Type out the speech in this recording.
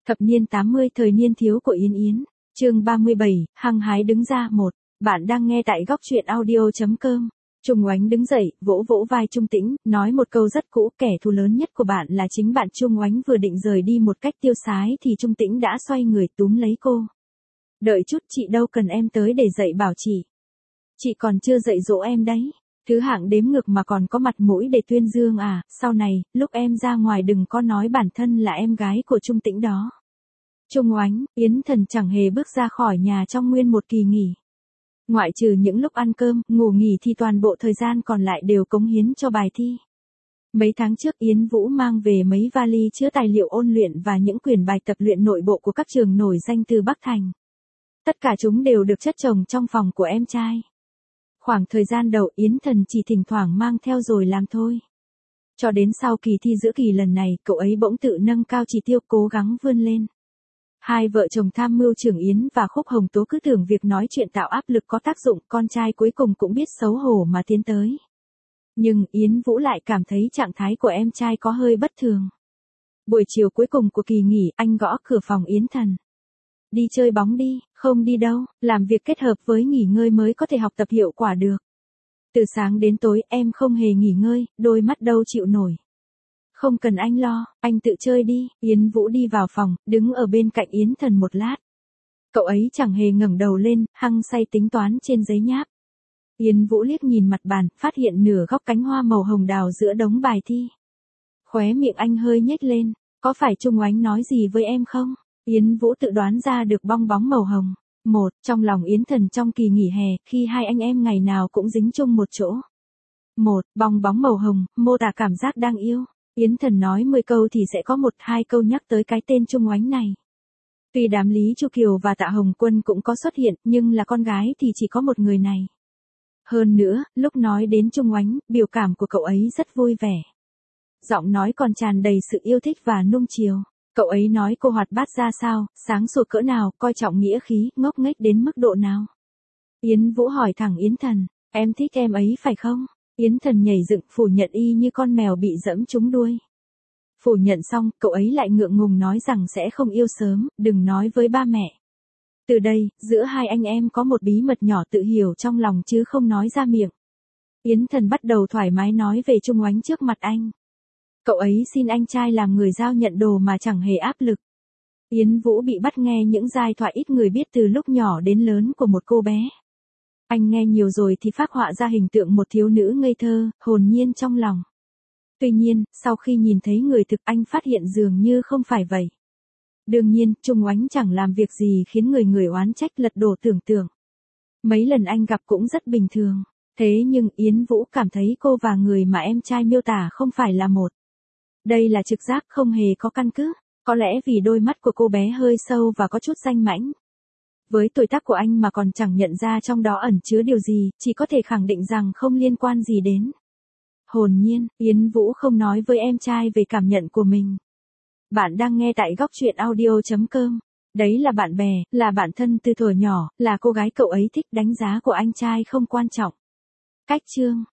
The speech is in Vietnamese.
Thập niên 80 thời niên thiếu của Yến Yến, chương 37, hăng hái đứng ra. Bạn đang nghe tại góc truyện audio.com. Trung Oánh đứng dậy, vỗ vỗ vai Trung Tĩnh, nói một câu rất cũ, kẻ thù lớn nhất của bạn là chính bạn. Trung Oánh vừa định rời đi một cách tiêu sái thì Trung Tĩnh đã xoay người túm lấy cô. Đợi chút, chị đâu cần em tới để dạy bảo chị. Chị còn chưa dạy dỗ em đấy. Thứ hạng đếm ngược mà còn có mặt mũi để tuyên dương à, sau này, lúc em ra ngoài đừng có nói bản thân là em gái của Trung Tĩnh đó. Trung Oánh, Yến Thần chẳng hề bước ra khỏi nhà trong nguyên một kỳ nghỉ. Ngoại trừ những lúc ăn cơm, ngủ nghỉ thì toàn bộ thời gian còn lại đều cống hiến cho bài thi. Mấy tháng trước Yến Vũ mang về mấy vali chứa tài liệu ôn luyện và những quyển bài tập luyện nội bộ của các trường nổi danh từ Bắc Thành. Tất cả chúng đều được chất chồng trong phòng của em trai. Khoảng thời gian đầu Yến Thần chỉ thỉnh thoảng mang theo rồi làm thôi. Cho đến sau kỳ thi giữa kỳ lần này, cậu ấy bỗng tự nâng cao chỉ tiêu, cố gắng vươn lên. Hai vợ chồng tham mưu trưởng Yến và Khúc Hồng Tố cứ tưởng việc nói chuyện tạo áp lực có tác dụng, con trai cuối cùng cũng biết xấu hổ mà tiến tới. Nhưng Yến Vũ lại cảm thấy trạng thái của em trai có hơi bất thường. Buổi chiều cuối cùng của kỳ nghỉ, anh gõ cửa phòng Yến Thần. Đi chơi bóng đi. Không đi đâu, làm việc kết hợp với nghỉ ngơi mới có thể học tập hiệu quả được. Từ sáng đến tối em không hề nghỉ ngơi, đôi mắt đâu chịu nổi. Không cần anh lo, anh tự chơi đi. Yến Vũ đi vào phòng, đứng ở bên cạnh Yến Thần một lát. Cậu ấy chẳng hề ngẩng đầu lên, hăng say tính toán trên giấy nháp. Yến Vũ liếc nhìn mặt bàn, phát hiện nửa góc cánh hoa màu hồng đào giữa đống bài thi. Khóe miệng anh hơi nhếch lên, có phải Trung Oánh nói gì với em không? Yến Vũ tự đoán ra được bong bóng màu hồng. Trong lòng Yến Thần trong kỳ nghỉ hè, khi hai anh em ngày nào cũng dính chung một chỗ. Bong bóng màu hồng, mô tả cảm giác đang yêu. Yến Thần nói 10 câu thì sẽ có 1-2 câu nhắc tới cái tên Trung Oánh này. Tuy đám Lý Chu Kiều và Tạ Hồng Quân cũng có xuất hiện, nhưng là con gái thì chỉ có một người này. Hơn nữa, lúc nói đến Trung Oánh, biểu cảm của cậu ấy rất vui vẻ. Giọng nói còn tràn đầy sự yêu thích và nuông chiều. Cậu ấy nói cô hoạt bát ra sao, sáng sủa cỡ nào, coi trọng nghĩa khí, ngốc nghếch đến mức độ nào. Yến Vũ hỏi thẳng Yến Thần, em thích em ấy phải không? Yến Thần nhảy dựng, phủ nhận y như con mèo bị dẫm trúng đuôi. Phủ nhận xong, cậu ấy lại ngượng ngùng nói rằng sẽ không yêu sớm, đừng nói với ba mẹ. Từ đây, giữa hai anh em có một bí mật nhỏ tự hiểu trong lòng chứ không nói ra miệng. Yến Thần bắt đầu thoải mái nói về Trung Oánh trước mặt anh. Cậu ấy xin anh trai làm người giao nhận đồ mà chẳng hề áp lực. Yến Vũ bị bắt nghe những giai thoại ít người biết từ lúc nhỏ đến lớn của một cô bé. Anh nghe nhiều rồi thì phác họa ra hình tượng một thiếu nữ ngây thơ, hồn nhiên trong lòng. Tuy nhiên, sau khi nhìn thấy người thực anh phát hiện dường như không phải vậy. Đương nhiên, Trung Oánh chẳng làm việc gì khiến người oán trách, lật đổ tưởng tượng. Mấy lần anh gặp cũng rất bình thường. Thế nhưng Yến Vũ cảm thấy cô và người mà em trai miêu tả không phải là một. Đây là trực giác không hề có căn cứ, có lẽ vì đôi mắt của cô bé hơi sâu và có chút danh mãnh. Với tuổi tác của anh mà còn chẳng nhận ra trong đó ẩn chứa điều gì, chỉ có thể khẳng định rằng không liên quan gì đến. Hồn nhiên, Yến Vũ không nói với em trai về cảm nhận của mình. Bạn đang nghe tại góc truyện audio.com. Đấy là bạn bè, là bạn thân từ thuở nhỏ, là cô gái cậu ấy thích, đánh giá của anh trai không quan trọng. Cách chương